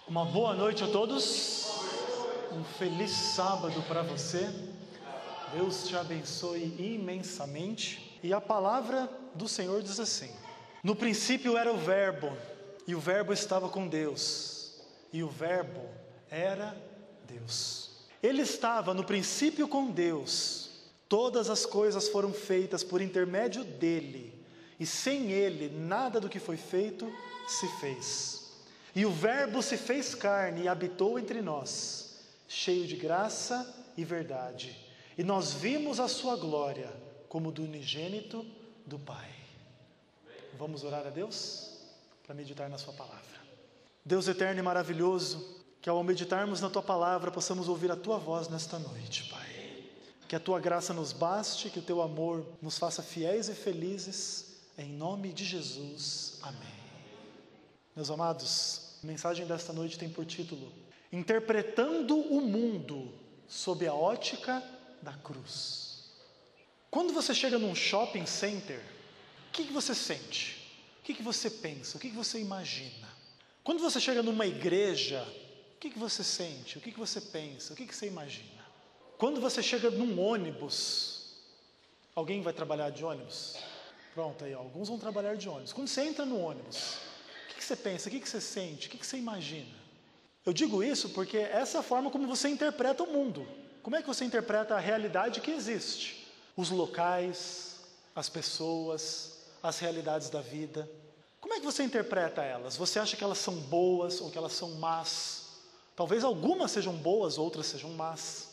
Uma boa noite a todos, um feliz sábado para você, Deus te abençoe imensamente. E a palavra do Senhor diz assim: no princípio era o Verbo, e o Verbo estava com Deus, e o Verbo era Deus. Ele estava no princípio com Deus, todas as coisas foram feitas por intermédio dele, e sem ele nada do que foi feito se fez. E o Verbo se fez carne e habitou entre nós, cheio de graça e verdade. E nós vimos a sua glória como do unigênito do Pai. Vamos orar a Deus para meditar na sua palavra. Deus eterno e maravilhoso, que ao meditarmos na tua palavra possamos ouvir a tua voz nesta noite, Pai. Que a tua graça nos baste, que o teu amor nos faça fiéis e felizes, em nome de Jesus. Amém. Meus amados, a mensagem desta noite tem por título: Interpretando o mundo sob a ótica da cruz. Quando você chega num shopping center, o que você sente? O que você pensa? O que você imagina? Quando você chega numa igreja, o que você sente? O que você pensa? O que você imagina? Quando você chega num ônibus, alguém vai trabalhar de ônibus? Pronto, aí alguns vão trabalhar de ônibus. Quando você entra no ônibus, o que você pensa? O que você sente? O que você imagina? Eu digo isso porque essa é a forma como você interpreta o mundo. Como é que você interpreta a realidade que existe? Os locais, as pessoas, as realidades da vida. Como é que você interpreta elas? Você acha que elas são boas ou que elas são más? Talvez algumas sejam boas, outras sejam más.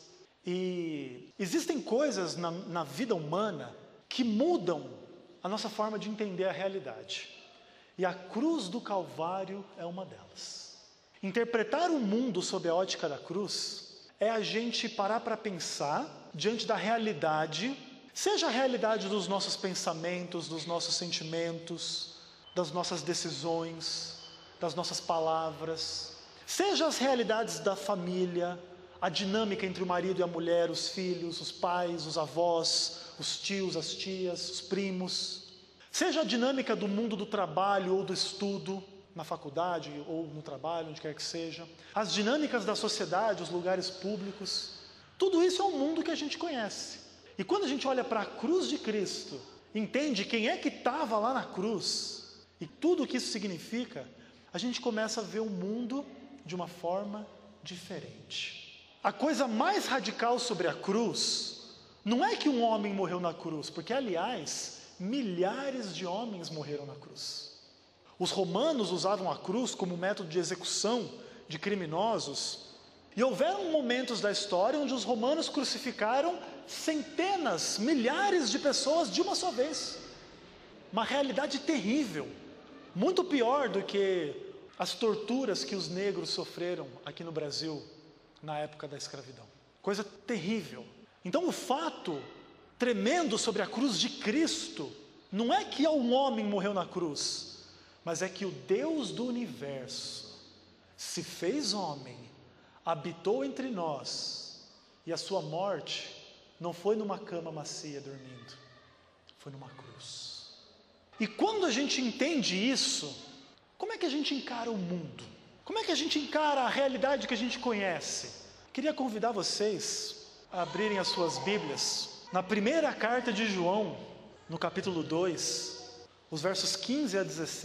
E existem coisas na vida humana que mudam a nossa forma de entender a realidade. E a cruz do Calvário é uma delas. Interpretar o mundo sob a ótica da cruz é a gente parar para pensar diante da realidade, seja a realidade dos nossos pensamentos, dos nossos sentimentos, das nossas decisões, das nossas palavras, seja as realidades da família, a dinâmica entre o marido e a mulher, os filhos, os pais, os avós, os tios, as tias, os primos, seja a dinâmica do mundo do trabalho ou do estudo, na faculdade ou no trabalho, onde quer que seja, as dinâmicas da sociedade, os lugares públicos, tudo isso é um mundo que a gente conhece. E quando a gente olha para a cruz de Cristo, entende quem é que estava lá na cruz e tudo o que isso significa, a gente começa a ver o mundo de uma forma diferente. A coisa mais radical sobre a cruz não é que um homem morreu na cruz, porque aliás, milhares de homens morreram na cruz. Os romanos usavam a cruz como método de execução de criminosos, e houveram momentos da história onde os romanos crucificaram centenas, milhares de pessoas de uma só vez. Uma realidade terrível, muito pior do que as torturas que os negros sofreram aqui no Brasil na época da escravidão. Coisa terrível. Então o fato tremendo sobre a cruz de Cristo não é que um homem morreu na cruz, mas é que o Deus do universo se fez homem, habitou entre nós, e a sua morte não foi numa cama macia dormindo, foi numa cruz. E quando a gente entende isso, como é que a gente encara o mundo? Como é que a gente encara a realidade que a gente conhece? Queria convidar vocês a abrirem as suas Bíblias na primeira carta de João, no capítulo 2, os versos 15 a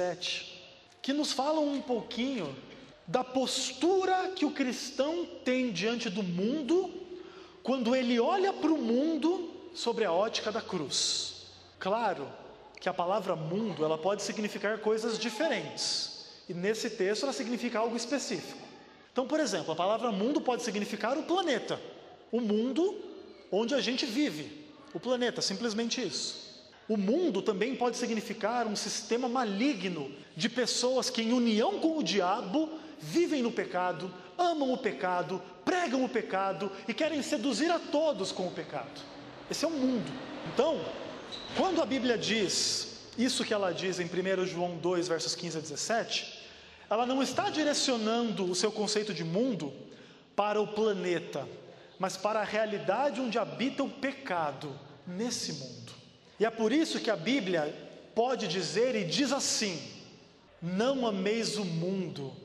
17, que nos falam um pouquinho da postura que o cristão tem diante do mundo, quando ele olha para o mundo sobre a ótica da cruz. Claro que a palavra mundo, ela pode significar coisas diferentes, e nesse texto ela significa algo específico. Então, por exemplo, a palavra mundo pode significar o planeta, o mundo onde a gente vive, o planeta, simplesmente isso. O mundo também pode significar um sistema maligno de pessoas que, em união com o diabo, vivem no pecado, amam o pecado, pregam o pecado e querem seduzir a todos com o pecado. Esse é o mundo. Então, quando a Bíblia diz isso que ela diz em 1 João 2, versos 15 a 17, ela não está direcionando o seu conceito de mundo para o planeta, mas para a realidade onde habita o pecado nesse mundo. E é por isso que a Bíblia pode dizer e diz assim: não ameis o mundo,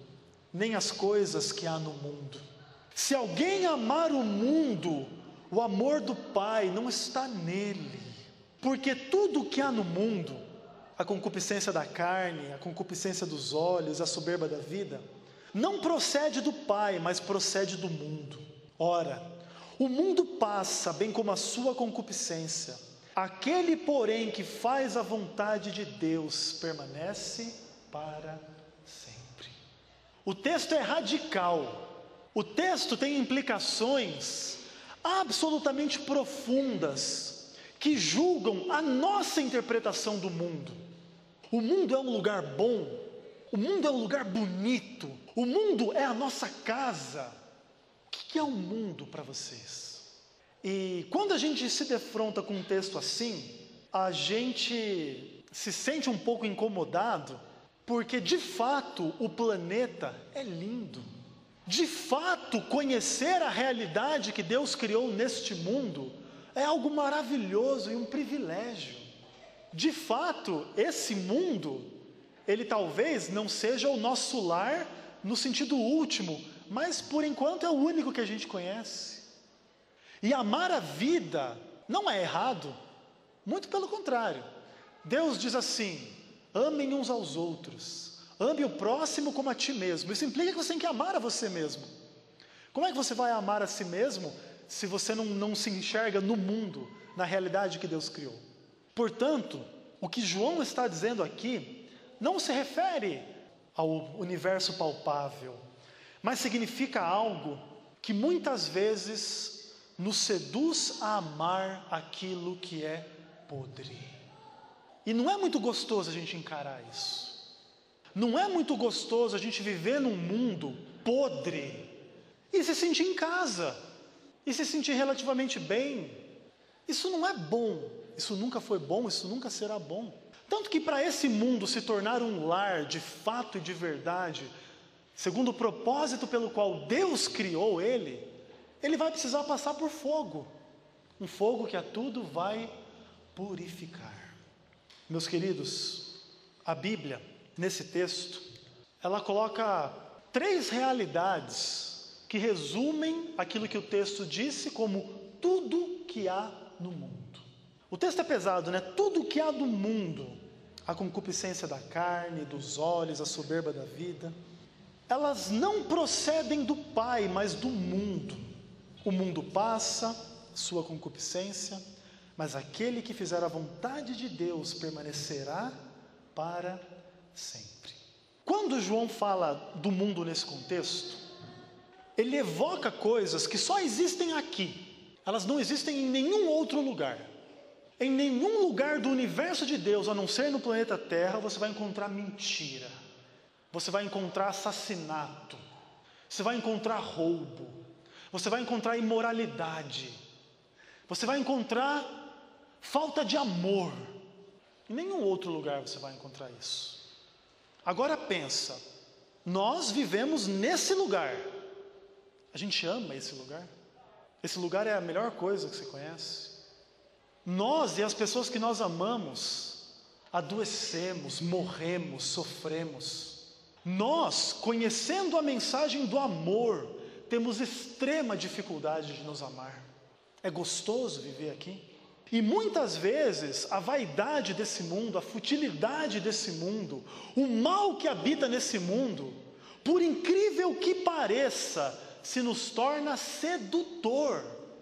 nem as coisas que há no mundo. Se alguém amar o mundo, o amor do Pai não está nele. Porque tudo o que há no mundo, a concupiscência da carne, a concupiscência dos olhos, a soberba da vida, não procede do Pai, mas procede do mundo. Ora, o mundo passa, bem como a sua concupiscência. Aquele, porém, que faz a vontade de Deus, permanece para sempre. O texto é radical. O texto tem implicações absolutamente profundas, que julgam a nossa interpretação do mundo. O mundo é um lugar bom, o mundo é um lugar bonito, o mundo é a nossa casa. O que é o mundo para vocês? E quando a gente se defronta com um texto assim, a gente se sente um pouco incomodado, porque de fato o planeta é lindo. De fato, conhecer a realidade que Deus criou neste mundo é algo maravilhoso e um privilégio. De fato, esse mundo, ele talvez não seja o nosso lar no sentido último, mas por enquanto é o único que a gente conhece. E amar a vida não é errado, muito pelo contrário. Deus diz assim: amem uns aos outros, ame o próximo como a ti mesmo. Isso implica que você tem que amar a você mesmo. Como é que você vai amar a si mesmo se você não se enxerga no mundo, na realidade que Deus criou? Portanto, o que João está dizendo aqui não se refere ao universo palpável, mas significa algo que muitas vezes nos seduz a amar aquilo que é podre. E não é muito gostoso a gente encarar isso. Não é muito gostoso a gente viver num mundo podre e se sentir em casa, e se sentir relativamente bem. Isso não é bom, isso nunca foi bom, isso nunca será bom. Tanto que para esse mundo se tornar um lar de fato e de verdade, segundo o propósito pelo qual Deus criou ele vai precisar passar por fogo. Um fogo que a tudo vai purificar. Meus queridos, a Bíblia, nesse texto, ela coloca 3 realidades que resumem aquilo que o texto disse como tudo que há no mundo. O texto é pesado, né? Tudo que há no mundo, a concupiscência da carne, dos olhos, a soberba da vida, elas não procedem do Pai, mas do mundo. O mundo passa, sua concupiscência, mas aquele que fizer a vontade de Deus permanecerá para sempre. Quando João fala do mundo nesse contexto, ele evoca coisas que só existem aqui. Elas não existem em nenhum outro lugar. Em nenhum lugar do universo de Deus, a não ser no planeta Terra, você vai encontrar mentira. Você vai encontrar assassinato. Você vai encontrar roubo. Você vai encontrar imoralidade. Você vai encontrar falta de amor. Em nenhum outro lugar você vai encontrar isso. Agora pensa, nós vivemos nesse lugar. A gente ama esse lugar. Esse lugar é a melhor coisa que você conhece. Nós e as pessoas que nós amamos adoecemos, morremos, sofremos. Nós, conhecendo a mensagem do amor, temos extrema dificuldade de nos amar. É gostoso viver aqui. E muitas vezes a vaidade desse mundo, a futilidade desse mundo, o mal que habita nesse mundo, por incrível que pareça, se nos torna sedutor.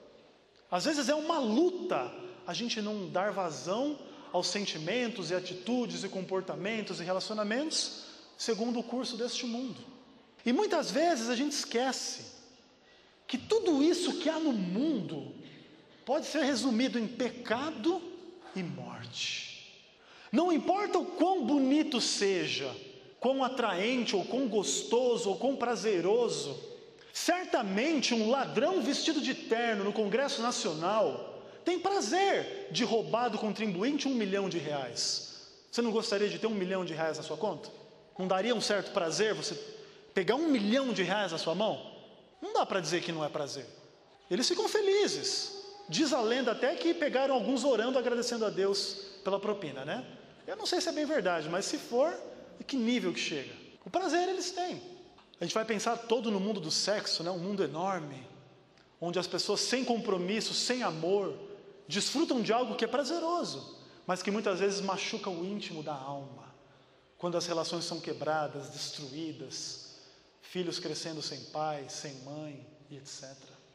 Às vezes é uma luta a gente não dar vazão aos sentimentos e atitudes e comportamentos e relacionamentos segundo o curso deste mundo. E muitas vezes a gente esquece que tudo isso que há no mundo pode ser resumido em pecado e morte. Não importa o quão bonito seja, quão atraente ou quão gostoso ou quão prazeroso, certamente um ladrão vestido de terno no Congresso Nacional tem prazer de roubar do contribuinte R$1 milhão. Você não gostaria de ter R$1 milhão na sua conta? Não daria um certo prazer você pegar R$1 milhão na sua mão? Não dá para dizer que não é prazer. Eles ficam felizes. Diz a lenda até que pegaram alguns orando, agradecendo a Deus pela propina, né? Eu não sei se é bem verdade, mas se for, que nível que chega? O prazer eles têm. A gente vai pensar todo no mundo do sexo, né? Um mundo enorme, onde as pessoas sem compromisso, sem amor, desfrutam de algo que é prazeroso, mas que muitas vezes machuca o íntimo da alma. Quando as relações são quebradas, destruídas, filhos crescendo sem pai, sem mãe, e etc.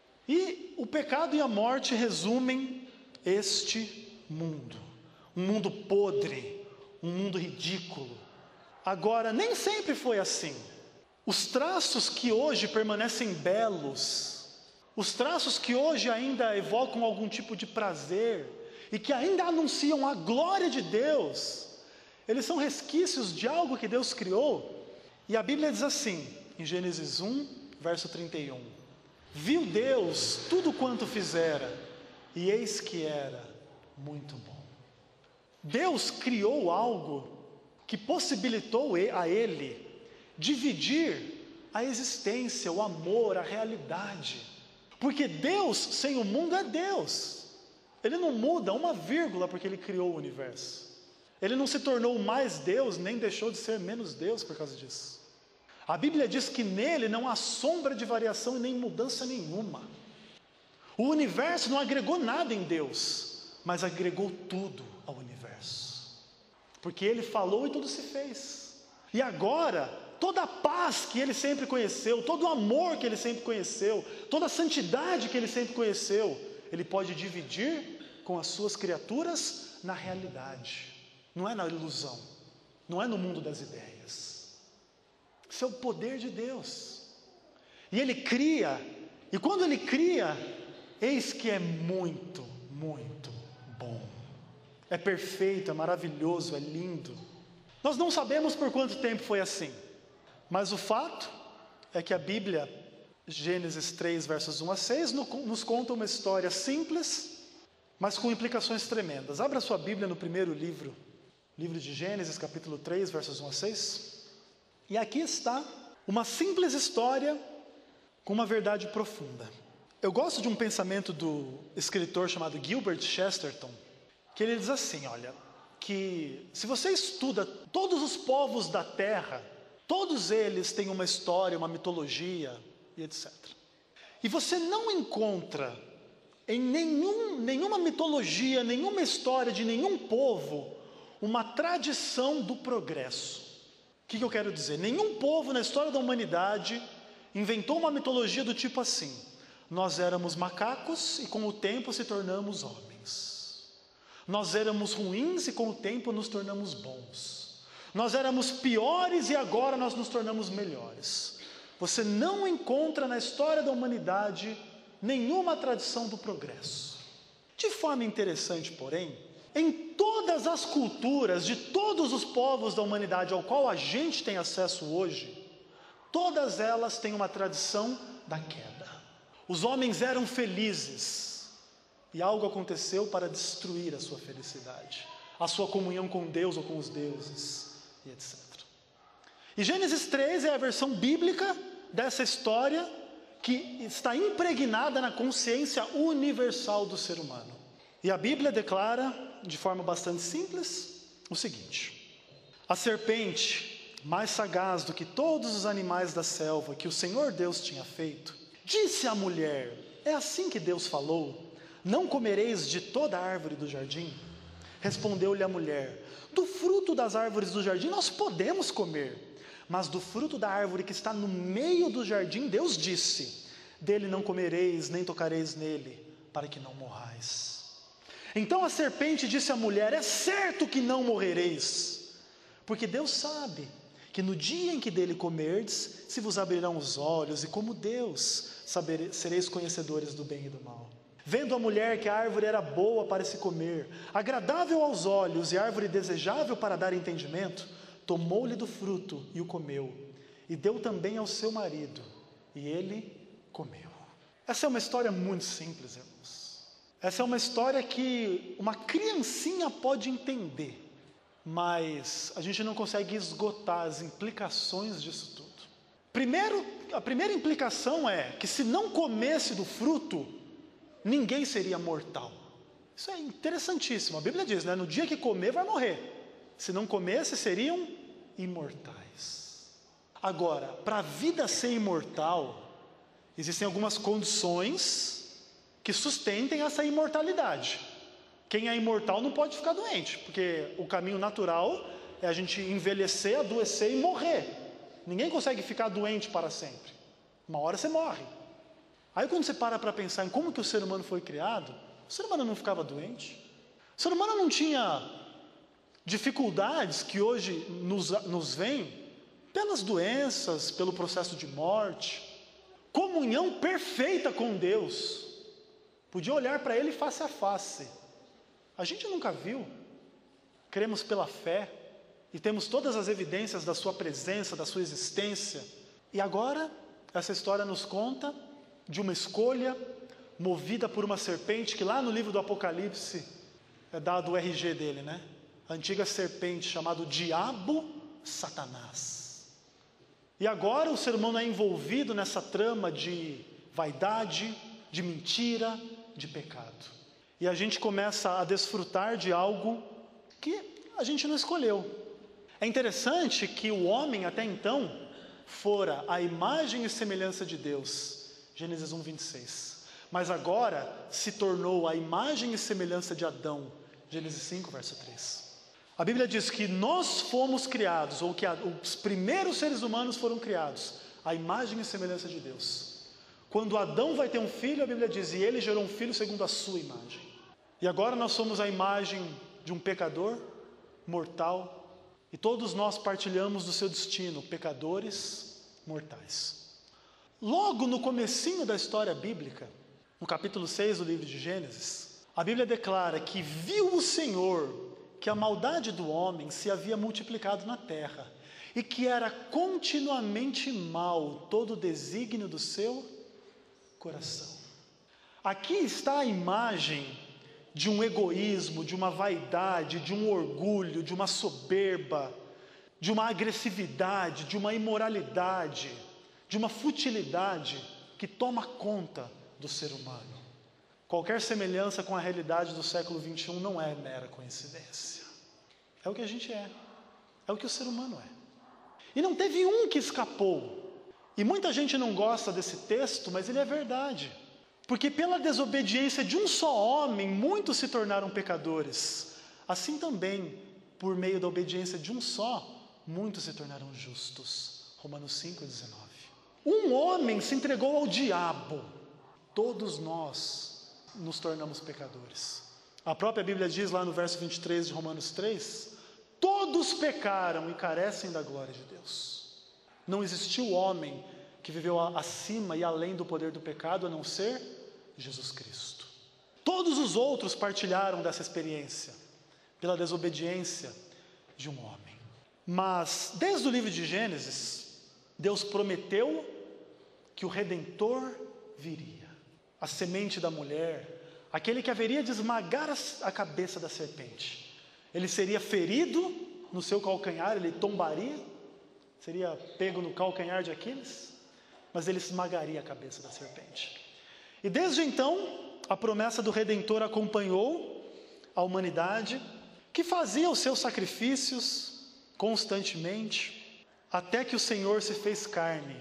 E o pecado e a morte resumem este mundo. Um mundo podre, um mundo ridículo. Agora, nem sempre foi assim. Os traços que hoje permanecem belos, os traços que hoje ainda evocam algum tipo de prazer e que ainda anunciam a glória de Deus, eles são resquícios de algo que Deus criou. E a Bíblia diz assim, em Gênesis 1, verso 31, viu Deus tudo quanto fizera, e eis que era muito bom. Deus criou algo que possibilitou a Ele dividir a existência, o amor, a realidade. Porque Deus sem o mundo é Deus. Ele não muda uma vírgula porque Ele criou o universo. Ele não se tornou mais Deus, nem deixou de ser menos Deus por causa disso. A Bíblia diz que nele não há sombra de variação e nem mudança nenhuma. O universo não agregou nada em Deus, mas agregou tudo ao universo. Porque Ele falou e tudo se fez. E agora, toda a paz que Ele sempre conheceu, todo o amor que Ele sempre conheceu, toda a santidade que Ele sempre conheceu, Ele pode dividir com as suas criaturas na realidade. Não é na ilusão, não é no mundo das ideias. Isso é o poder de Deus. E Ele cria, e quando Ele cria, eis que é muito, muito bom. É perfeito, é maravilhoso, é lindo. Nós não sabemos por quanto tempo foi assim, mas o fato é que a Bíblia, Gênesis 3, versos 1 a 6, nos conta uma história simples, mas com implicações tremendas. Abra sua Bíblia no primeiro livro de Gênesis, capítulo 3, versos 1 a 6. E aqui está uma simples história com uma verdade profunda. Eu gosto de um pensamento do escritor chamado Gilbert Chesterton, que ele diz assim, olha, que se você estuda todos os povos da terra, todos eles têm uma história, uma mitologia e etc. E você não encontra em nenhuma mitologia, nenhuma história de nenhum povo, uma tradição do progresso. O que eu quero dizer? Nenhum povo na história da humanidade inventou uma mitologia do tipo assim: nós éramos macacos e com o tempo se tornamos homens. Nós éramos ruins e com o tempo nos tornamos bons. Nós éramos piores e agora nós nos tornamos melhores. Você não encontra na história da humanidade nenhuma tradição do progresso. De forma interessante, porém, em todas as culturas de todos os povos da humanidade ao qual a gente tem acesso hoje, todas elas têm uma tradição da queda. Os homens eram felizes e algo aconteceu para destruir a sua felicidade, a sua comunhão com Deus ou com os deuses, e etc. E Gênesis 3 é a versão bíblica dessa história que está impregnada na consciência universal do ser humano. E a Bíblia declara, de forma bastante simples, o seguinte: a serpente, mais sagaz do que todos os animais da selva que o Senhor Deus tinha feito, disse à mulher: é assim que Deus falou, não comereis de toda a árvore do jardim? Respondeu-lhe a mulher: do fruto das árvores do jardim nós podemos comer, mas do fruto da árvore que está no meio do jardim, Deus disse: dele não comereis, nem tocareis nele, para que não morrais. Então a serpente disse à mulher: é certo que não morrereis, porque Deus sabe que no dia em que dele comerdes, se vos abrirão os olhos, e como Deus, sereis conhecedores do bem e do mal. Vendo a mulher que a árvore era boa para se comer, agradável aos olhos e árvore desejável para dar entendimento, tomou-lhe do fruto e o comeu, e deu também ao seu marido, e ele comeu. Essa é uma história muito simples, irmãos. Essa é uma história que uma criancinha pode entender, mas a gente não consegue esgotar as implicações disso tudo. Primeiro, a primeira implicação é que se não comesse do fruto, ninguém seria mortal. Isso é interessantíssimo. A Bíblia diz, né? No dia que comer vai morrer. Se não comesse, seriam imortais. Agora, para a vida ser imortal, existem algumas condições que sustentem essa imortalidade. Quem é imortal não pode ficar doente, porque o caminho natural é a gente envelhecer, adoecer e morrer. Ninguém consegue ficar doente para sempre. Uma hora você morre. Aí quando você para pensar em como que o ser humano foi criado, o ser humano não ficava doente. O ser humano não tinha dificuldades que hoje nos vêm pelas doenças, pelo processo de morte. Comunhão perfeita com Deus. Podia olhar para Ele face a face. A gente nunca viu. Cremos pela fé e temos todas as evidências da sua presença, da sua existência. E agora, essa história nos conta de uma escolha movida por uma serpente, que lá no livro do Apocalipse é dado o RG dele, né? A antiga serpente chamada Diabo Satanás. E agora o ser humano é envolvido nessa trama de vaidade, de mentira, de pecado. E a gente começa a desfrutar de algo que a gente não escolheu. É interessante que o homem até então fora a imagem e semelhança de Deus, Gênesis 1:26. Mas agora se tornou a imagem e semelhança de Adão, Gênesis 5:3. A Bíblia diz que nós fomos criados, ou que os primeiros seres humanos foram criados, à imagem e semelhança de Deus. Quando Adão vai ter um filho, a Bíblia diz, e ele gerou um filho segundo a sua imagem. E agora nós somos a imagem de um pecador mortal, e todos nós partilhamos do seu destino, pecadores mortais. Logo no comecinho da história bíblica, no capítulo 6 do livro de Gênesis, a Bíblia declara que viu o Senhor que a maldade do homem se havia multiplicado na terra, e que era continuamente mau todo o desígnio do seu coração. Aqui está a imagem de um egoísmo, de uma vaidade, de um orgulho, de uma soberba, de uma agressividade, de uma imoralidade, de uma futilidade que toma conta do ser humano. Qualquer semelhança com a realidade do século XXI não é mera coincidência. É o que a gente é o que o ser humano é. E não teve um que escapou. E muita gente não gosta desse texto, mas ele é verdade. Porque pela desobediência de um só homem, muitos se tornaram pecadores. Assim também, por meio da obediência de um só, muitos se tornaram justos. Romanos 5:19. Um homem se entregou ao diabo. Todos nós nos tornamos pecadores. A própria Bíblia diz lá no verso 23 de Romanos 3, todos pecaram e carecem da glória de Deus. Não existiu homem que viveu acima e além do poder do pecado, a não ser Jesus Cristo. Todos os outros partilharam dessa experiência, pela desobediência de um homem. Mas, desde o livro de Gênesis, Deus prometeu que o Redentor viria, a semente da mulher, aquele que haveria de esmagar a cabeça da serpente. Ele seria ferido no seu calcanhar, ele tombaria, seria pego no calcanhar de Aquiles, mas ele esmagaria a cabeça da serpente. E desde então, a promessa do Redentor acompanhou a humanidade, que fazia os seus sacrifícios constantemente, até que o Senhor se fez carne.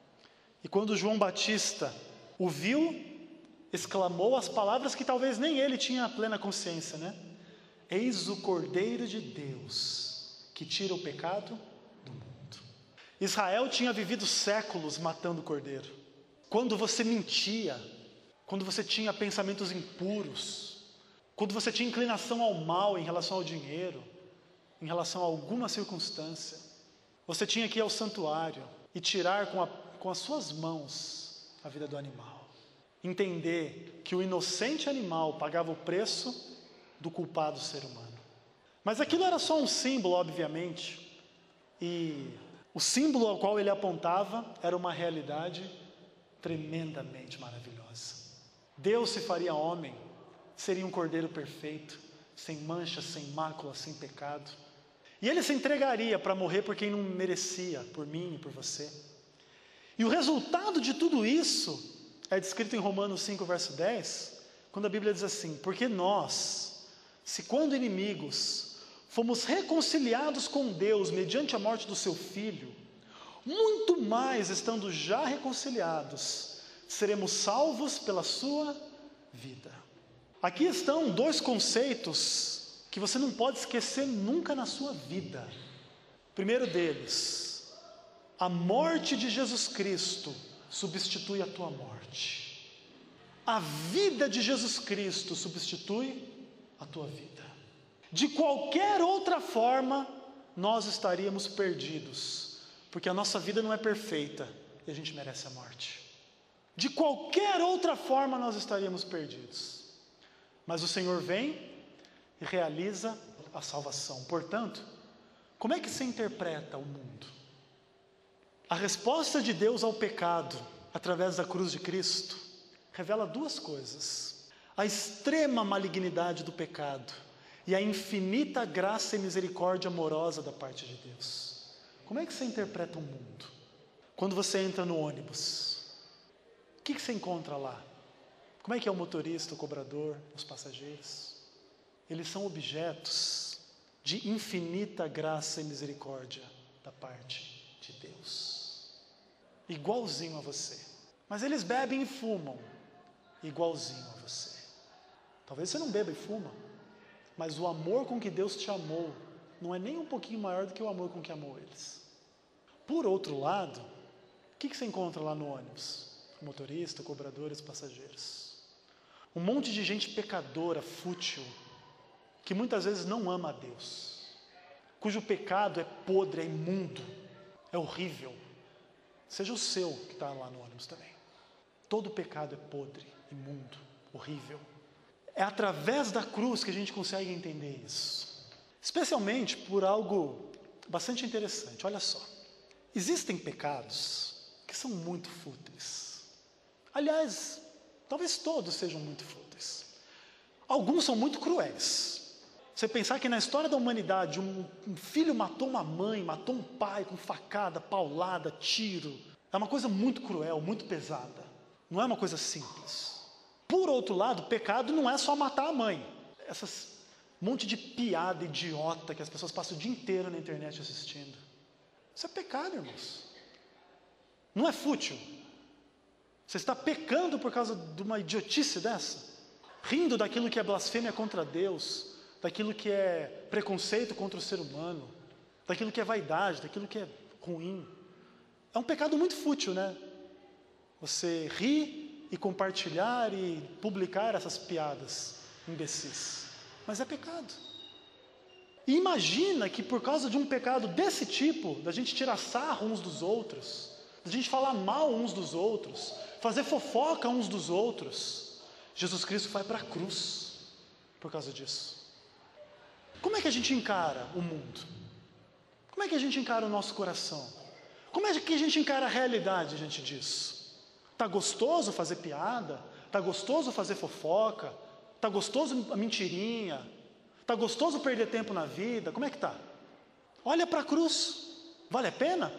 E quando João Batista o viu, exclamou as palavras que talvez nem ele tinha plena consciência, né? Eis o Cordeiro de Deus, que tira o pecado do mundo. Israel tinha vivido séculos matando o cordeiro. Quando você mentia, quando você tinha pensamentos impuros, quando você tinha inclinação ao mal em relação ao dinheiro, em relação a alguma circunstância, você tinha que ir ao santuário e tirar com as suas mãos a vida do animal. Entender que o inocente animal pagava o preço do culpado ser humano. Mas aquilo era só um símbolo, obviamente, e o símbolo ao qual ele apontava era uma realidade tremendamente maravilhosa. Deus se faria homem, seria um cordeiro perfeito, sem mancha, sem mácula, sem pecado. E ele se entregaria para morrer por quem não merecia, por mim e por você. E o resultado de tudo isso é descrito em Romanos 5, verso 10, quando a Bíblia diz assim: porque nós, se quando inimigos, fomos reconciliados com Deus mediante a morte do seu Filho, muito mais estando já reconciliados, seremos salvos pela sua vida. Aqui estão dois conceitos que você não pode esquecer nunca na sua vida. Primeiro deles, a morte de Jesus Cristo substitui a tua morte. A vida de Jesus Cristo substitui a tua vida. De qualquer outra forma, nós estaríamos perdidos, porque a nossa vida não é perfeita e a gente merece a morte. De qualquer outra forma, nós estaríamos perdidos. Mas o Senhor vem e realiza a salvação. Portanto, como é que se interpreta o mundo? A resposta de Deus ao pecado, através da cruz de Cristo, revela duas coisas: a extrema malignidade do pecado e a infinita graça e misericórdia amorosa da parte de Deus. Como é que você interpreta o mundo? Quando você entra no ônibus, o que você encontra lá? Como é que é o motorista, o cobrador, os passageiros? Eles são objetos de infinita graça e misericórdia da parte de Deus. Igualzinho a você. Mas eles bebem e fumam igualzinho a você. Talvez você não beba e fuma, mas o amor com que Deus te amou não é nem um pouquinho maior do que o amor com que amou eles. Por outro lado, o que você encontra lá no ônibus? O motorista, o cobrador e os passageiros. Um monte de gente pecadora, fútil, que muitas vezes não ama a Deus, cujo pecado é podre, é imundo, é horrível. Seja o seu que está lá no ônibus também. Todo pecado é podre, imundo, horrível. É através da cruz que a gente consegue entender isso. Especialmente por algo bastante interessante. Olha só. Existem pecados que são muito fúteis. Aliás, talvez todos sejam muito fúteis. Alguns são muito cruéis. Você pensar que na história da humanidade um filho matou uma mãe, matou um pai com facada, paulada, tiro. É uma coisa muito cruel, muito pesada. Não é uma coisa simples. Por outro lado, pecado não é só matar a mãe. Essas monte de piada idiota que as pessoas passam o dia inteiro na internet assistindo. Isso é pecado, irmãos. Não é fútil. Você está pecando por causa de uma idiotice dessa? Rindo daquilo que é blasfêmia contra Deus, daquilo que é preconceito contra o ser humano, daquilo que é vaidade, daquilo que é ruim. É um pecado muito fútil, né? Você rir e compartilhar e publicar essas piadas imbecis. Mas é pecado. E imagina que por causa de um pecado desse tipo, da gente tirar sarro uns dos outros, da gente falar mal uns dos outros, fazer fofoca uns dos outros, Jesus Cristo vai para a cruz por causa disso. Como é que a gente encara o mundo? Como é que a gente encara o nosso coração? Como é que a gente encara a realidade diante disso? Está gostoso fazer piada? Está gostoso fazer fofoca? Está gostoso a mentirinha? Está gostoso perder tempo na vida? Como é que está? Olha para a cruz. Vale a pena?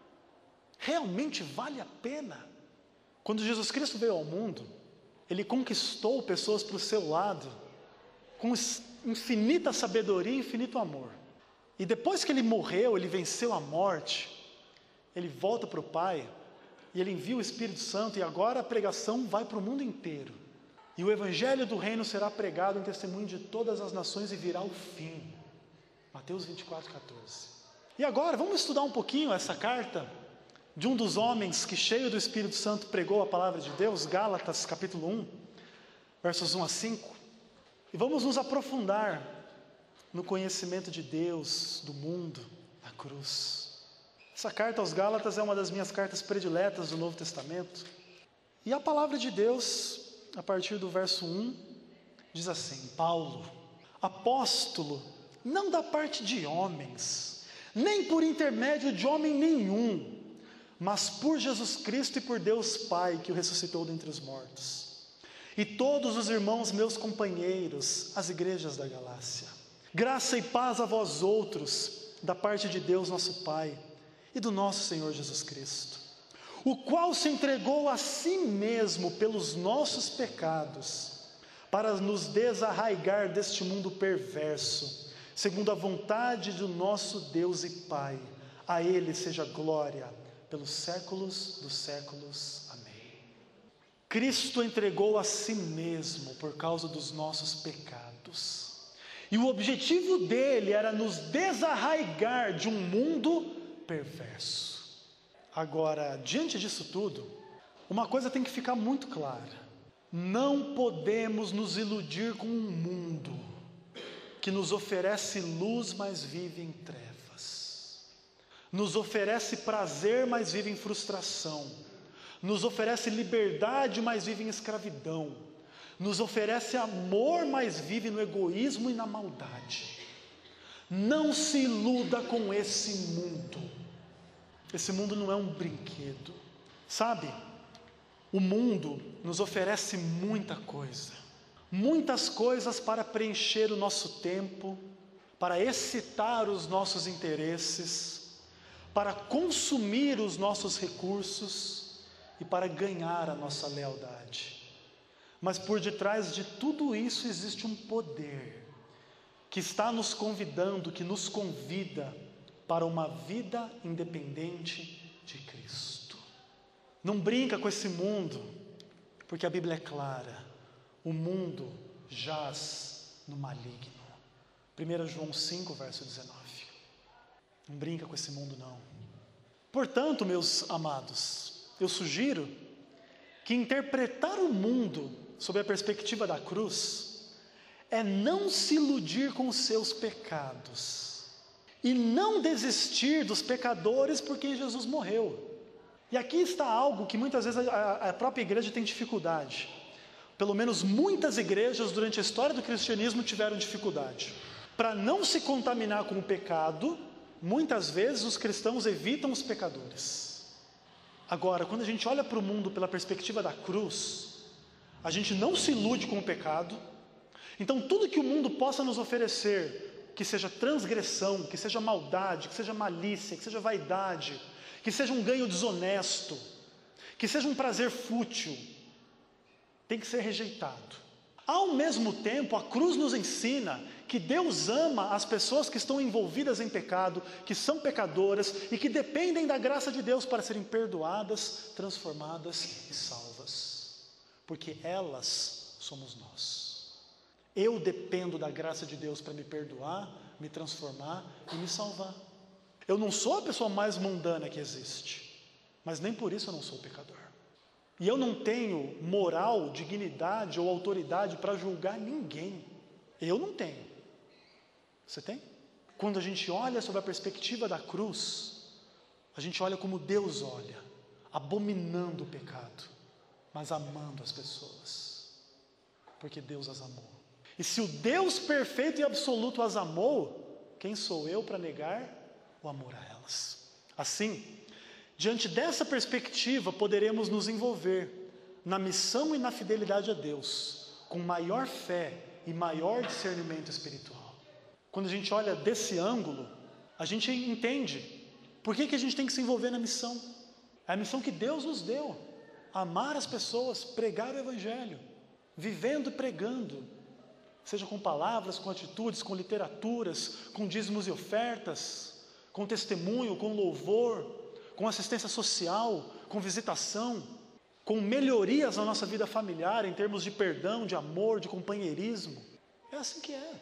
Realmente vale a pena? Quando Jesus Cristo veio ao mundo, Ele conquistou pessoas para o seu lado, com infinita sabedoria e infinito amor. E depois que Ele morreu, Ele venceu a morte, Ele volta para o Pai, e Ele envia o Espírito Santo, e agora a pregação vai para o mundo inteiro. E o Evangelho do Reino será pregado em testemunho de todas as nações e virá o fim. Mateus 24, 14. E agora, vamos estudar um pouquinho essa carta de um dos homens que, cheio do Espírito Santo, pregou a palavra de Deus, Gálatas, capítulo 1, versos 1 a 5. E vamos nos aprofundar no conhecimento de Deus, do mundo, da cruz. Essa carta aos Gálatas é uma das minhas cartas prediletas do Novo Testamento. E a palavra de Deus, a partir do verso 1, diz assim: Paulo, apóstolo, não da parte de homens, nem por intermédio de homem nenhum, mas por Jesus Cristo e por Deus Pai, que o ressuscitou dentre os mortos. E todos os irmãos meus companheiros, as igrejas da Galácia. Graça e paz a vós outros, da parte de Deus nosso Pai, e do nosso Senhor Jesus Cristo, o qual se entregou a si mesmo pelos nossos pecados, para nos desarraigar deste mundo perverso, segundo a vontade do nosso Deus e Pai. A Ele seja glória, pelos séculos dos séculos. Amém. Cristo entregou a si mesmo por causa dos nossos pecados. E o objetivo dele era nos desarraigar de um mundo perverso. Agora, diante disso tudo, uma coisa tem que ficar muito clara. Não podemos nos iludir com um mundo que nos oferece luz, mas vive em trevas. Nos oferece prazer, mas vive em frustração. Nos oferece liberdade, mas vive em escravidão. Nos oferece amor, mas vive no egoísmo e na maldade. Não se iluda com esse mundo. Esse mundo não é um brinquedo. Sabe, o mundo nos oferece muita coisa. Muitas coisas para preencher o nosso tempo, para excitar os nossos interesses, para consumir os nossos recursos e para ganhar a nossa lealdade. Mas por detrás de tudo isso existe um poder que está nos convidando, que nos convida para uma vida independente de Cristo. Não brinca com esse mundo, porque a Bíblia é clara: o mundo jaz no maligno. 1 João 5, verso 19. Não brinca com esse mundo, não. Portanto, meus amados, eu sugiro que interpretar o mundo sob a perspectiva da cruz é não se iludir com os seus pecados e não desistir dos pecadores porque Jesus morreu. E aqui está algo que muitas vezes a própria igreja tem dificuldade. Pelo menos muitas igrejas durante a história do cristianismo tiveram dificuldade. Para não se contaminar com o pecado, muitas vezes os cristãos evitam os pecadores. Agora, quando a gente olha para o mundo pela perspectiva da cruz, a gente não se ilude com o pecado. Então tudo que o mundo possa nos oferecer, que seja transgressão, que seja maldade, que seja malícia, que seja vaidade, que seja um ganho desonesto, que seja um prazer fútil, tem que ser rejeitado. Ao mesmo tempo, a cruz nos ensina que Deus ama as pessoas que estão envolvidas em pecado, que são pecadoras e que dependem da graça de Deus para serem perdoadas, transformadas e salvas. Porque elas somos nós. Eu dependo da graça de Deus para me perdoar, me transformar e me salvar. Eu não sou a pessoa mais mundana que existe, mas nem por isso eu não sou pecador. E eu não tenho moral, dignidade ou autoridade para julgar ninguém. Eu não tenho. Você tem? Quando a gente olha sob a perspectiva da cruz, a gente olha como Deus olha, abominando o pecado, mas amando as pessoas, porque Deus as amou. E se o Deus perfeito e absoluto as amou, quem sou eu para negar o amor a elas? Assim, diante dessa perspectiva, poderemos nos envolver na missão e na fidelidade a Deus, com maior fé e maior discernimento espiritual. Quando a gente olha desse ângulo, a gente entende por que a gente tem que se envolver na missão. É a missão que Deus nos deu: amar as pessoas, pregar o Evangelho, vivendo e pregando, seja com palavras, com atitudes, com literaturas, com dízimos e ofertas, com testemunho, com louvor, com assistência social, com visitação, com melhorias na nossa vida familiar em termos de perdão, de amor, de companheirismo. É assim que é.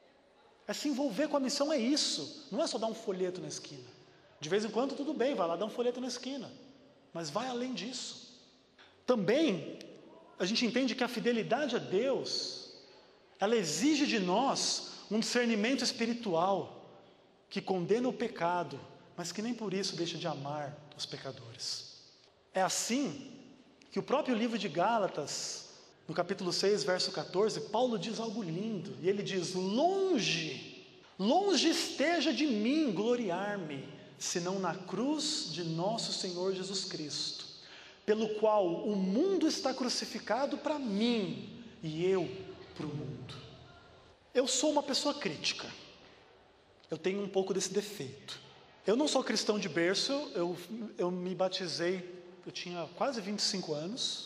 É se envolver com a missão, é isso. Não é só dar um folheto na esquina. De vez em quando tudo bem, vai lá dar um folheto na esquina, mas vai além disso. Também a gente entende que a fidelidade a Deus, ela exige de nós um discernimento espiritual que condena o pecado, mas que nem por isso deixa de amar os pecadores. É assim que o próprio livro de Gálatas, no capítulo 6, verso 14, Paulo diz algo lindo, e ele diz: longe esteja de mim gloriar-me, senão na cruz de nosso Senhor Jesus Cristo, pelo qual o mundo está crucificado para mim, e eu para o mundo. Eu sou uma pessoa crítica, eu tenho um pouco desse defeito. Eu não sou cristão de berço, eu me batizei, eu tinha quase 25 anos,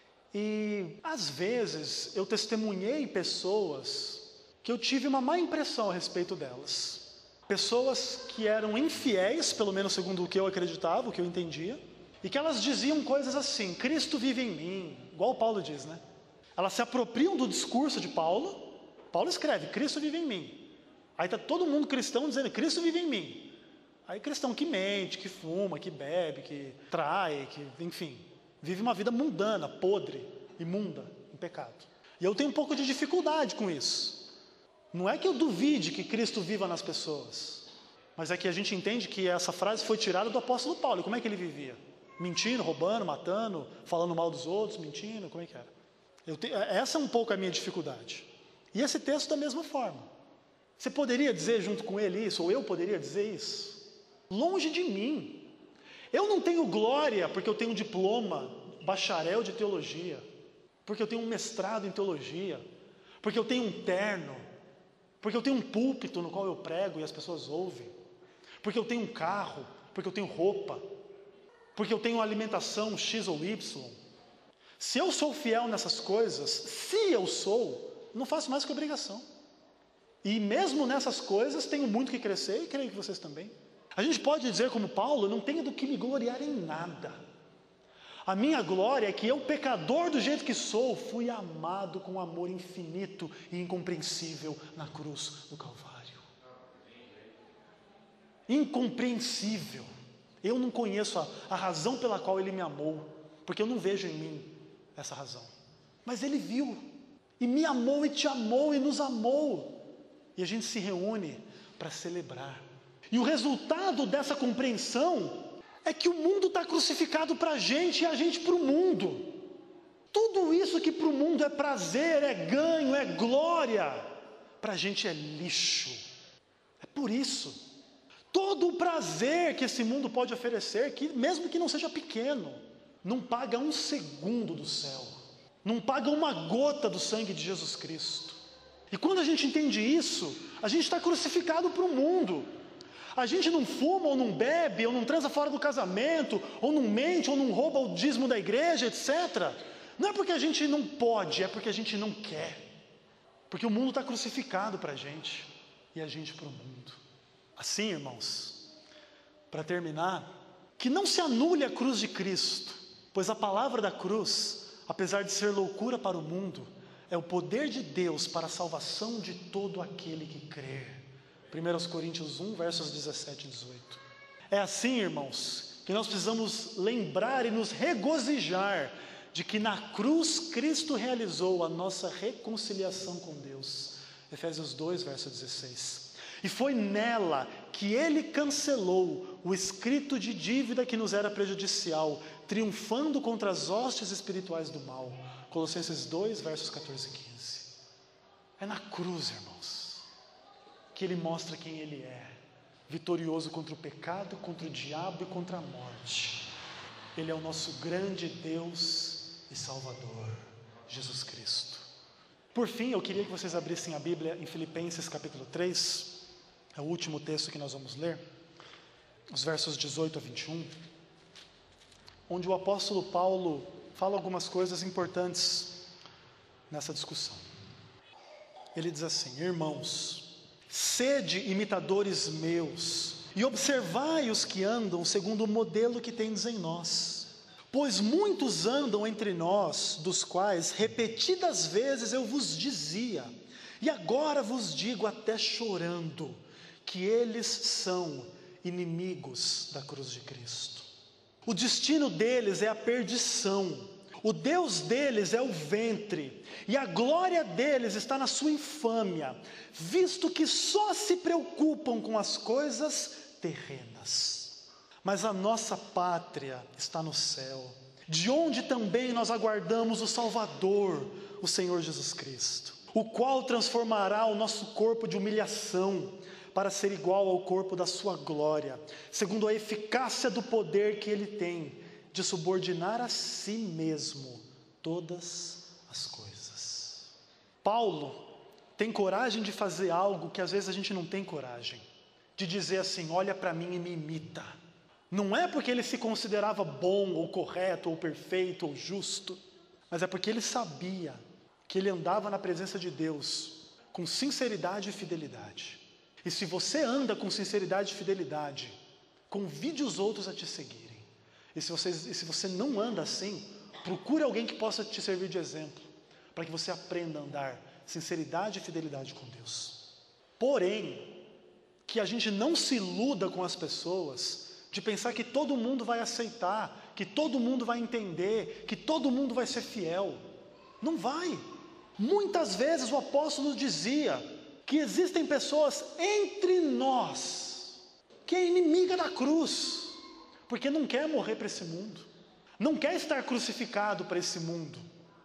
e às vezes eu testemunhei pessoas que eu tive uma má impressão a respeito delas. Pessoas que eram infiéis, pelo menos segundo o que eu acreditava, o que eu entendia, e que elas diziam coisas assim: Cristo vive em mim, igual Paulo diz, né? Elas se apropriam do discurso de Paulo. Paulo escreve: Cristo vive em mim. Aí está todo mundo cristão dizendo: Cristo vive em mim. Aí cristão que mente, que fuma, que bebe, que trai, que, enfim, vive uma vida mundana, podre, imunda, em pecado. E eu tenho um pouco de dificuldade com isso. Não é que eu duvide que Cristo viva nas pessoas, mas é que a gente entende que essa frase foi tirada do apóstolo Paulo. E como é que ele vivia? Mentindo, roubando, matando, falando mal dos outros, mentindo, como é que era? Essa é um pouco a minha dificuldade. E esse texto da mesma forma. Você poderia dizer junto com ele isso, ou eu poderia dizer isso? Longe de mim. Eu não tenho glória porque eu tenho um diploma, bacharel de teologia, porque eu tenho um mestrado em teologia, porque eu tenho um terno, porque eu tenho um púlpito no qual eu prego e as pessoas ouvem, porque eu tenho um carro, porque eu tenho roupa, porque eu tenho alimentação X ou Y. Se eu sou fiel nessas coisas, se eu sou, não faço mais que obrigação. E mesmo nessas coisas tenho muito que crescer, e creio que vocês também. A gente pode dizer como Paulo: não tenho do que me gloriar em nada. A minha glória é que eu, pecador do jeito que sou, fui amado com amor infinito e incompreensível na cruz do Calvário. Incompreensível. Eu não conheço a razão pela qual ele me amou, porque eu não vejo em mim essa razão. Mas ele viu, e me amou, e te amou, e nos amou. E a gente se reúne para celebrar. E o resultado dessa compreensão é que o mundo está crucificado para a gente e a gente para o mundo. Tudo isso que para o mundo é prazer, é ganho, é glória, para a gente é lixo. É por isso. Todo o prazer que esse mundo pode oferecer, que mesmo que não seja pequeno, não paga um segundo do céu, não paga uma gota do sangue de Jesus Cristo. E quando a gente entende isso, a gente está crucificado para o mundo. A gente não fuma, ou não bebe, ou não transa fora do casamento, ou não mente, ou não rouba o dízimo da igreja, etc. Não é porque a gente não pode, é porque a gente não quer. Porque o mundo está crucificado para a gente, e a gente para o mundo. Assim, irmãos, para terminar, que não se anule a cruz de Cristo, pois a palavra da cruz, apesar de ser loucura para o mundo, é o poder de Deus para a salvação de todo aquele que crer. 1 Coríntios 1, versos 17 e 18. É assim, irmãos, que nós precisamos lembrar e nos regozijar de que na cruz Cristo realizou a nossa reconciliação com Deus. Efésios 2, verso 16. E foi nela que Ele cancelou o escrito de dívida que nos era prejudicial, triunfando contra as hostes espirituais do mal. Colossenses 2, versos 14 e 15. É na cruz, irmãos, que Ele mostra quem Ele é, vitorioso contra o pecado, contra o diabo e contra a morte. Ele é o nosso grande Deus e Salvador, Jesus Cristo. Por fim, eu queria que vocês abrissem a Bíblia em Filipenses capítulo 3, é o último texto que nós vamos ler, os versos 18 a 21, onde o apóstolo Paulo fala algumas coisas importantes nessa discussão. Ele diz assim: irmãos, sede imitadores meus, e observai os que andam segundo o modelo que tendes em nós. Pois muitos andam entre nós, dos quais repetidas vezes eu vos dizia, e agora vos digo até chorando, que eles são inimigos da cruz de Cristo. O destino deles é a perdição, o Deus deles é o ventre, e a glória deles está na sua infâmia, visto que só se preocupam com as coisas terrenas. Mas a nossa pátria está no céu, de onde também nós aguardamos o Salvador, o Senhor Jesus Cristo, o qual transformará o nosso corpo de humilhação para ser igual ao corpo da sua glória, segundo a eficácia do poder que Ele tem de subordinar a si mesmo todas as coisas. Paulo tem coragem de fazer algo que às vezes a gente não tem coragem, de dizer assim: olha para mim e me imita. Não é porque ele se considerava bom, ou correto, ou perfeito, ou justo, mas é porque ele sabia que ele andava na presença de Deus com sinceridade e fidelidade. E se você anda com sinceridade e fidelidade, convide os outros a te seguirem. E se você não anda assim, procure alguém que possa te servir de exemplo, para que você aprenda a andar sinceridade e fidelidade com Deus. Porém, que a gente não se iluda com as pessoas, de pensar que todo mundo vai aceitar, que todo mundo vai entender, que todo mundo vai ser fiel. Não vai. Muitas vezes o apóstolo dizia que existem pessoas entre nós, que é inimiga da cruz, porque não quer morrer para esse mundo, não quer estar crucificado para esse mundo.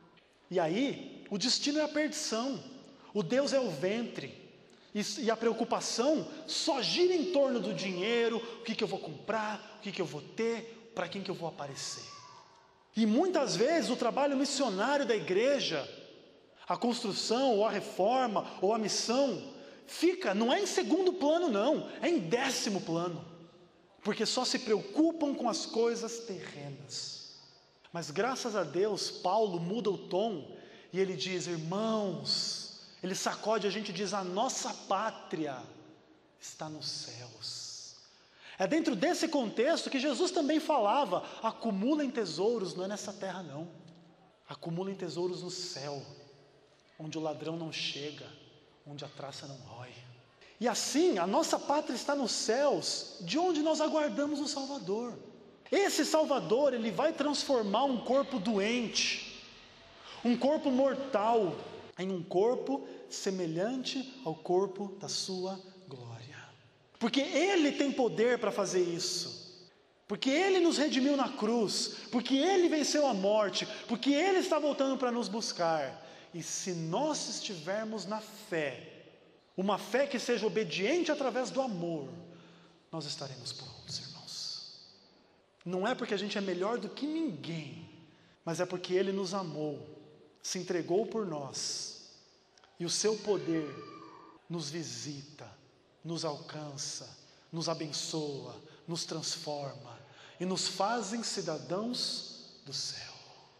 E aí, o destino é a perdição, o Deus é o ventre, e a preocupação só gira em torno do dinheiro, o que eu vou comprar, o que eu vou ter, para quem que eu vou aparecer. E muitas vezes o trabalho missionário da igreja, a construção, ou a reforma, ou a missão, não é em segundo plano não, é em 10º plano, porque só se preocupam com as coisas terrenas. Mas graças a Deus, Paulo muda o tom, e ele diz, irmãos, ele sacode a gente e diz, a nossa pátria está nos céus. É dentro desse contexto que Jesus também falava, acumulem tesouros, não é nessa terra não, acumulem tesouros no céu, onde o ladrão não chega, onde a traça não rói. E assim, a nossa pátria está nos céus, de onde nós aguardamos o Salvador. Esse Salvador, ele vai transformar um corpo doente, um corpo mortal, em um corpo semelhante ao corpo da sua glória. Porque Ele tem poder para fazer isso. Porque Ele nos redimiu na cruz. Porque Ele venceu a morte. Porque Ele está voltando para nos buscar. E se nós estivermos na fé, uma fé que seja obediente através do amor, nós estaremos prontos, irmãos. Não é porque a gente é melhor do que ninguém, mas é porque Ele nos amou, se entregou por nós, e o seu poder nos visita, nos alcança, nos abençoa, nos transforma e nos fazem cidadãos do céu.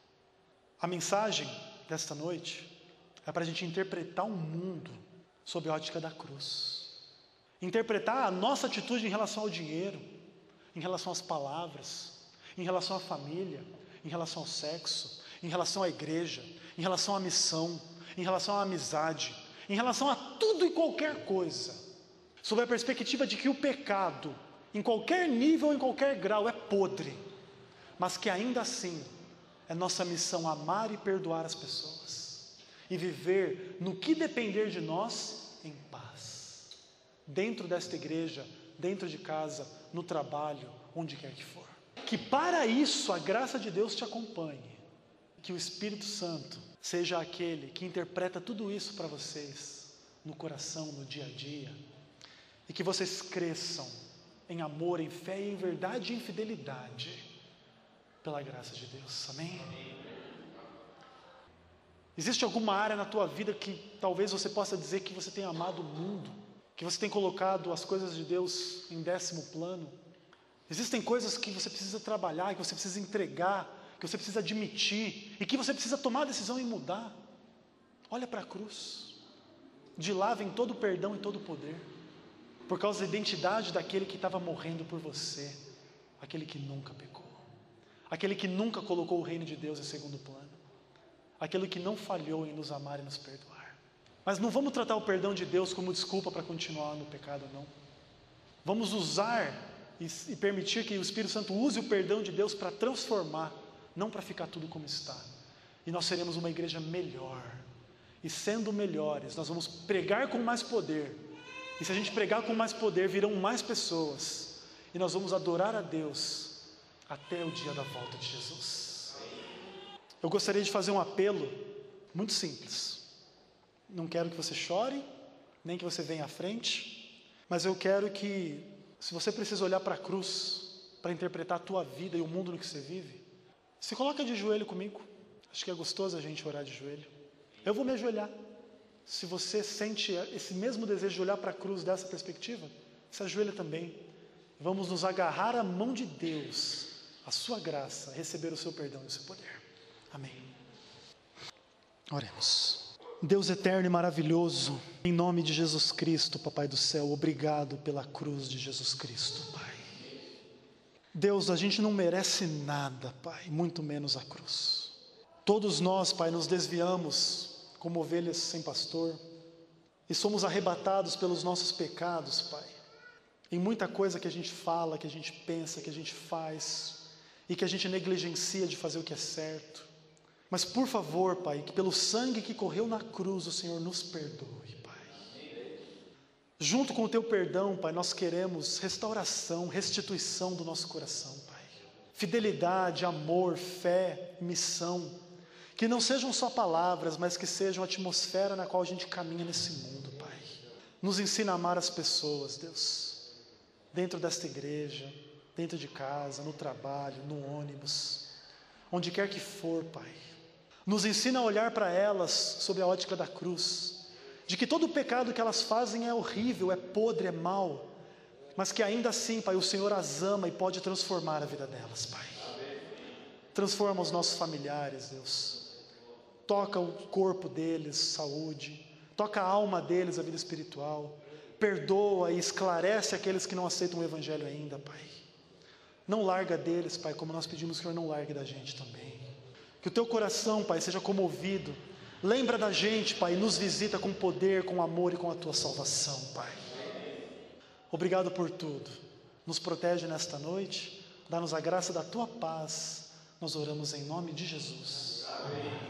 A mensagem desta noite é para a gente interpretar o mundo sob a ótica da cruz. Interpretar a nossa atitude em relação ao dinheiro, em relação às palavras, em relação à família, em relação ao sexo, em relação à igreja, em relação à missão, em relação à amizade, em relação a tudo e qualquer coisa, sob a perspectiva de que o pecado, em qualquer nível, em qualquer grau, é podre, mas que ainda assim é nossa missão amar e perdoar as pessoas, e viver no que depender de nós em paz, dentro desta igreja, dentro de casa, no trabalho, onde quer que for. Que para isso a graça de Deus te acompanhe, que o Espírito Santo seja aquele que interpreta tudo isso para vocês, no coração, no dia a dia, e que vocês cresçam em amor, em fé, em verdade e em fidelidade, pela graça de Deus, amém? Existe alguma área na tua vida que talvez você possa dizer que você tem amado o mundo, que você tem colocado as coisas de Deus em 10º plano? Existem coisas que você precisa trabalhar, que você precisa entregar, que você precisa admitir, e que você precisa tomar a decisão em mudar. Olha para a cruz, de lá vem todo o perdão e todo o poder, por causa da identidade daquele que estava morrendo por você, aquele que nunca pecou, aquele que nunca colocou o reino de Deus em segundo plano, aquele que não falhou em nos amar e nos perdoar. Mas não vamos tratar o perdão de Deus como desculpa para continuar no pecado, não. Vamos usar e permitir que o Espírito Santo use o perdão de Deus para transformar, não para ficar tudo como está. E nós seremos uma igreja melhor. E sendo melhores, nós vamos pregar com mais poder. E se a gente pregar com mais poder, virão mais pessoas. E nós vamos adorar a Deus até o dia da volta de Jesus. Eu gostaria de fazer um apelo muito simples. Não quero que você chore, nem que você venha à frente, mas eu quero que, se você precisa olhar para a cruz, para interpretar a tua vida e o mundo no que você vive, se coloca de joelho comigo. Acho que é gostoso a gente orar de joelho. Eu vou me ajoelhar. Se você sente esse mesmo desejo de olhar para a cruz dessa perspectiva, se ajoelha também. Vamos nos agarrar à mão de Deus, a sua graça, receber o seu perdão e o seu poder. Amém. Oremos. Deus eterno e maravilhoso, em nome de Jesus Cristo, Papai do céu, obrigado pela cruz de Jesus Cristo, Pai. Deus, a gente não merece nada, Pai, muito menos a cruz. Todos nós, Pai, nos desviamos como ovelhas sem pastor e somos arrebatados pelos nossos pecados, Pai. Em muita coisa que a gente fala, que a gente pensa, que a gente faz e que a gente negligencia de fazer o que é certo. Mas por favor, Pai, que pelo sangue que correu na cruz, o Senhor nos perdoe, Pai. Junto com o Teu perdão, Pai, nós queremos restauração, restituição do nosso coração, Pai. Fidelidade, amor, fé, missão. Que não sejam só palavras, mas que sejam a atmosfera na qual a gente caminha nesse mundo, Pai. Nos ensina a amar as pessoas, Deus. Dentro desta igreja, dentro de casa, no trabalho, no ônibus, onde quer que for, Pai. Nos ensina a olhar para elas sob a ótica da cruz, de que todo o pecado que elas fazem é horrível, é podre, é mau, mas que ainda assim, Pai, o Senhor as ama e pode transformar a vida delas, Pai. Transforma os nossos familiares, Deus. Toca o corpo deles, saúde. Toca a alma deles, a vida espiritual. Perdoa e esclarece aqueles que não aceitam o Evangelho ainda, Pai. Não larga deles, Pai, como nós pedimos que o Senhor não largue da gente também. Que o Teu coração, Pai, seja comovido. Lembra da gente, Pai, e nos visita com poder, com amor e com a Tua salvação, Pai. Obrigado por tudo. Nos protege nesta noite. Dá-nos a graça da Tua paz. Nós oramos em nome de Jesus. Amém.